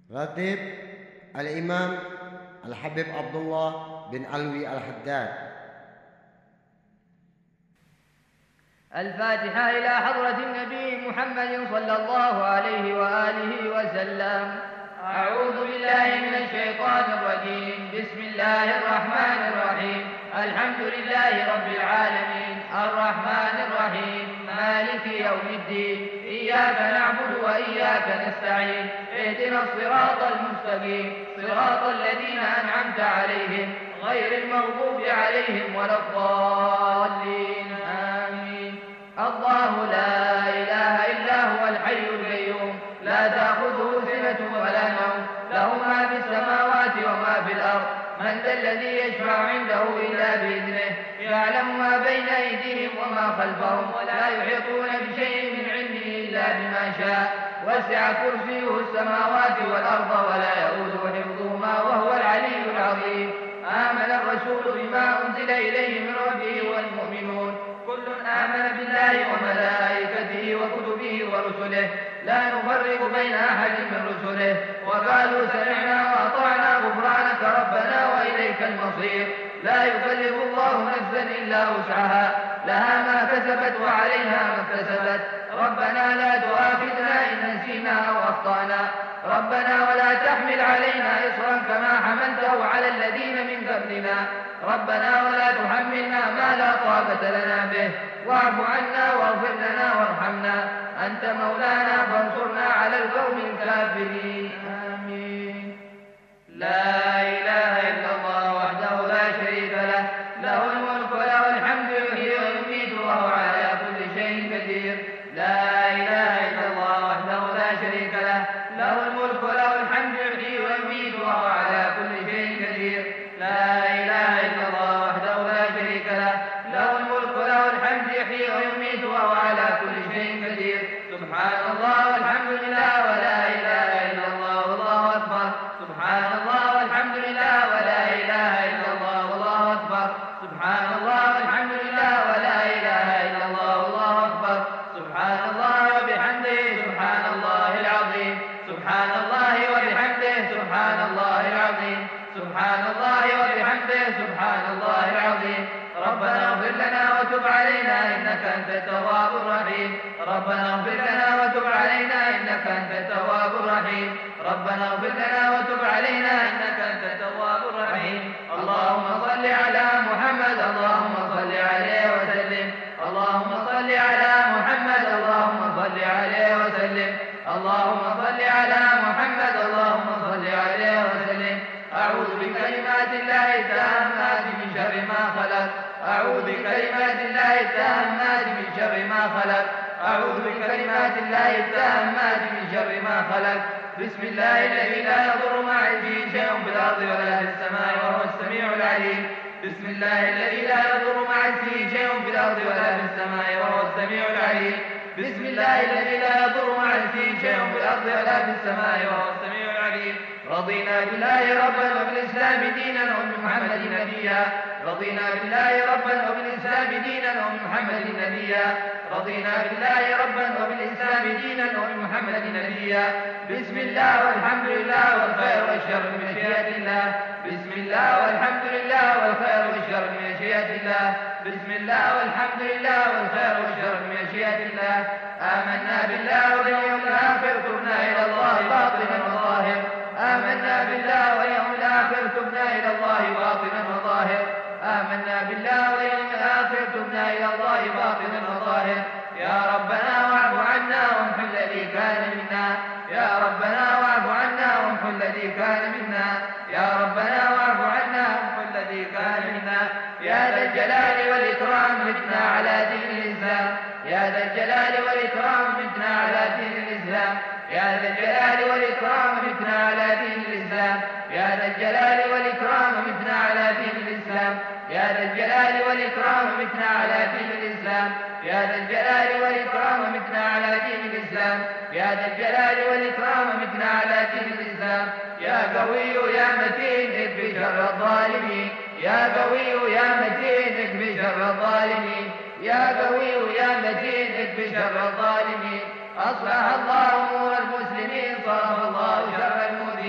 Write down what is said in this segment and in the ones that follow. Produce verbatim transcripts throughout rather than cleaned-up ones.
راتب الإمام الحبيب عبد الله بن علوي الحداد. الفاتحة إلى حضرة النبي محمد صلى الله عليه وآله وسلم. أعوذ بالله من الشيطان الرجيم. بسم الله الرحمن الرحيم. الحمد لله رب العالمين الرحمن الرحيم مالك يوم الدين. إياك نعبد وإياك نستعين. اهدنا الصراط المستقيم صراط الذين أنعمت عليهم غير المغضوب عليهم ولا الضالين آمين. الله لا إله إلا هو الحي القيوم لا تأخذه سنة ولا نوم له ما في السماوات وما في الأرض. من ذا الذي يشفع عنده إلا بإذنه يعلم ما بين أيديهم وما خلفهم ولا يحيطون بشيء من علمه إلا بما شاء. وسع كرسيه السماوات والأرض ولا يؤوده حفظهما وهو العلي العظيم. آمن الرسول بما أنزل إليه من ربه والمؤمنون كل آمن بالله وملائكته وكتبه ورسله لا نفرق بين أحد من رسله وقالوا سمعنا وأطعنا غفرانك ربنا وإليك المصير. لا يكلف الله نفسا إلا وسعها لها ما كسبت وعليها ما اكتسبت. ربنا لا تؤاخذنا إن نسينا أو أخطأنا ربنا ولا تحمل علينا إصرا كما حملته على الذين من قبلنا ربنا ولا تحملنا ما لا طاقة لنا به واعف عنا واغفر لنا وارحمنا أنت مولانا فانصرنا على القوم الكافرين آمين. لا إله إلا الله وحده لا شريك له له الملك وله الحمد يحيي ويميت وهو على كل شيء قدير. لا إله إلا الله وحده لا شريك له له الملك وله الحمد يحيي ويميت وهو على كل شيء قدير. لا إله إلا الله وحده لا شريك له له الملك وله الحمد يحيي ويميت وهو على كل شيء قدير. سبحان الله والحمد لله ولا إله إلا الله والله أكبر. سبحان الله والحمد لله ولا إله إلا الله والله أكبر. سبحان الله والحمد لله ولا إله إلا الله والله أكبر. سبحان الله وبحمده سبحان الله العظيم. سبحان الله وبحمده سبحان الله العظيم. سبحان الله وبحمده سبحان الله العظيم. ربنا اغفر لنا وتب علينا إنك أنت التواب الرحيم. ربنا اغفر لنا وتب علينا إنك أنت التواب الرحيم. ربنا اغفر لنا وتب علينا إنك أنت التواب الرحيم. اللهم صل على محمد اللهم صل عليه وسلم. اللهم صل على محمد اللهم صل عليه وسلم. اللهم صل على محمد اللهم صل عليه وسلم. أعوذ بكلمات الله التامات من شر ما خلق. أعوذ بكلمات الله التامات من شر ما خلق. أعوذ بكلمات الله التامات من شر ما خلق. بسم الله الذي لا يضر مع اسمه شيء في الأرض ولا في السماء وهو السميع العليم. بسم الله الذي لا يضر مع اسمه شيء في الأرض ولا في السماء وهو السميع العليم. بسم الله الذي لا يضر مع اسمه شيء في الأرض ولا في السماء وهو السميع العليم. رضينا بالله ربا وبالإسلام دينا وبمحمد نبيا. رضينا بالله ربا وبالإسلام دينا وبمحمد نبيا. رضينا بالله ربا وبالإسلام دينا وبمحمد نبيا. بسم الله والحمد لله والخير والشر من مشيئة الله. بسم الله والحمد لله والخير والشر من مشيئة الله. بسم الله والحمد لله والخير والشر من مشيئة الله. آمنا بالله واليوم الآخر تبنا إلى الله باطنا وظاهر. آمنا بالله واليوم الآخر تبنا إلى الله باطنا وظاهر. آمنا بالله واليوم الآخر تبنا إلى الله باطنا وظاهر. يا ربنا واعف عنا وامحو الذي كان منا. يا ربنا واعف عنا وامحو الذي كان منا. يا ربنا واعف عنا وامحو الذي كان منا. يا ذا الجلال والإكرام متنا على دين الإسلام. يا ذا الجلال والإكرام متنا على دين الإسلام. يا ذا الجلال والإكرام متنا على دين الإسلام. يا ذا الجلال والإكرام متنا على دين الإسلام. يا ذا الجلال والإكرام متنا على دين الإسلام. يا ذا الجلال والإكرام متنا على دين الإسلام. يا ذا الجلال والإكرام متنا على دين الإسلام. يا قوي يا متين اكفي شر الظالمين. يا قوي يا متين اكفي شر الظالمين. يا قوي يا متين اكفي شر الظالمين. أصلح الله أمور المسلمين صرف الله شر المؤمنين.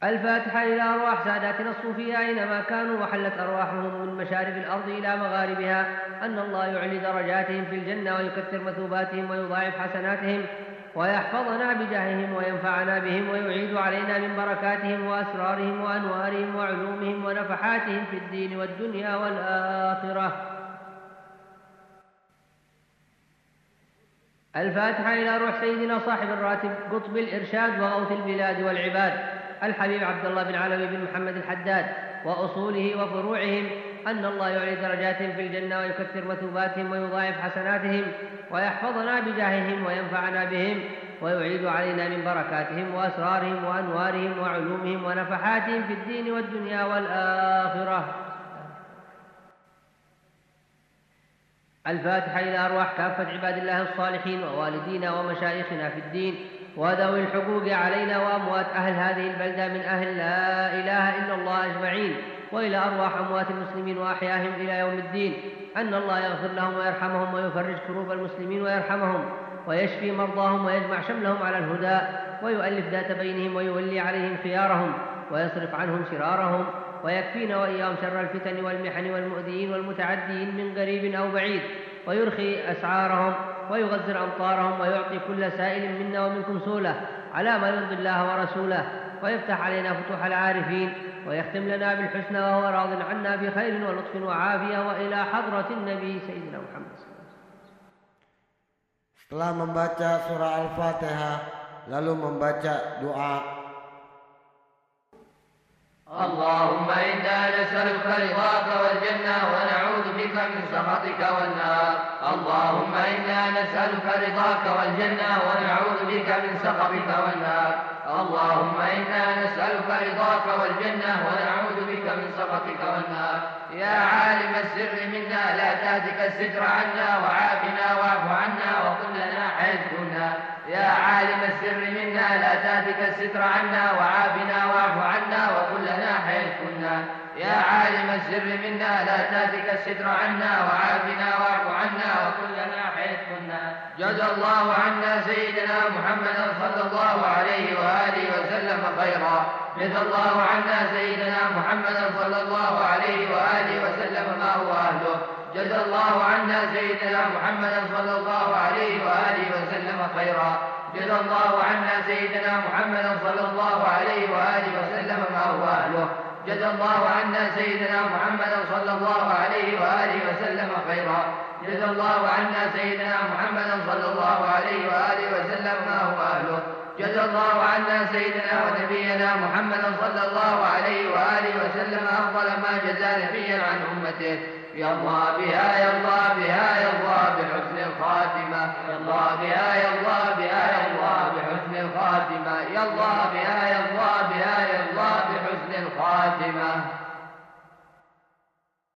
الفاتحة إلى أرواح ساداتنا الصوفية أينما كانوا وحلت أرواحهم من مشارق الأرض إلى مغاربها، أن الله يعلي درجاتهم في الجنة ويكثر مثوباتهم ويضاعف حسناتهم ويحفظنا بجاههم وينفعنا بهم ويعيد علينا من بركاتهم وأسرارهم وأنوارهم وعلومهم ونفحاتهم في الدين والدنيا والآخرة. الفاتحة إلى روح سيدنا صاحب الراتب قطب الإرشاد وغوث البلاد والعباد الحبيب عبد الله بن علوي بن محمد الحداد وأصوله وفروعهم، أن الله يعلي درجاتهم في الجنة ويكثر مثوباتهم ويضاعف حسناتهم ويحفظنا بجاههم وينفعنا بهم ويعيد علينا من بركاتهم وأسرارهم وأنوارهم وعلومهم ونفحاتهم في الدين والدنيا والآخرة. الفاتحة إلى أرواح كافة عباد الله الصالحين ووالدينا ومشايخنا في الدين وذوي الحقوق علينا وأموات أهل هذه البلدة من أهل لا إله إلا الله أجمعين، وإلى أرواح أموات المسلمين وأحياهم إلى يوم الدين، أن الله يغفر لهم ويرحمهم ويفرج كروب المسلمين ويرحمهم ويشفي مرضاهم ويجمع شملهم على الهدى ويؤلف ذات بينهم ويولي عليهم خيارهم ويصرف عنهم شرارهم ويكفينا وإياهم شر الفتن والمحن والمؤذيين والمتعدين من قريب أو بعيد، ويرخي أسعارهم ويغزر أمطارهم ويعطي كل سائل منا ومنكم سولة على ما يرضي الله ورسوله، ويفتح علينا فتوح العارفين ويختم لنا بالحسنى وهو راض عنا بخير ولطف وعافية، وإلى حضرة النبي سيدنا محمد. Setelah membaca surah Al-Fatihah, lalu membaca doa. اللهم إنا نسألك رضاك والجنة ونعوذ بك من سخطك والنار. اللهم إنا نسألك رضاك والجنة ونعوذ بك من سخطك والنار. اللهم إنا نسألك رضاك والجنة ونعوذ بك من سخطك والنار. يا عالم السر منا لا تهتك الستر عنا وعافنا واعف عنا وقل لنا حيث كنا. يا عالم السر منا لا تهتك الستر عنا وعافنا واعف عنا وقل لنا حيث كنا. يا عالم السر منا لا تهتك الستر عنا وعافنا واعف عنا وقل لنا حيث كنا. جزى الله عنا سيدنا محمدا صلى الله عليه وآله وسلم خيرا. جزى الله عنا سيدنا محمدا صلى الله عليه وآله وسلم ما هو أهله. جزى الله عنا سيدنا محمدا صلى الله عليه وآله وسلم خيرا. جزى الله عنا سيدنا محمدا صلى الله عليه وآله وسلم ما هو أهله. جزى الله عنا سيدنا محمدا صلى الله عليه وآله وسلم خيرا. جزى الله عنا سيدنا محمدا صلى الله عليه وآله وسلم ما هو أهله. جزى الله عنا سيدنا ونبينا محمدا صلى الله عليه وآله وسلم أفضل ما جزى نبيا عن أمته. يا الله بها يا الله بها يا الله بحسن الخاتمة. يا الله بها يا الله بها يا الله بحسن الخاتمة. يا الله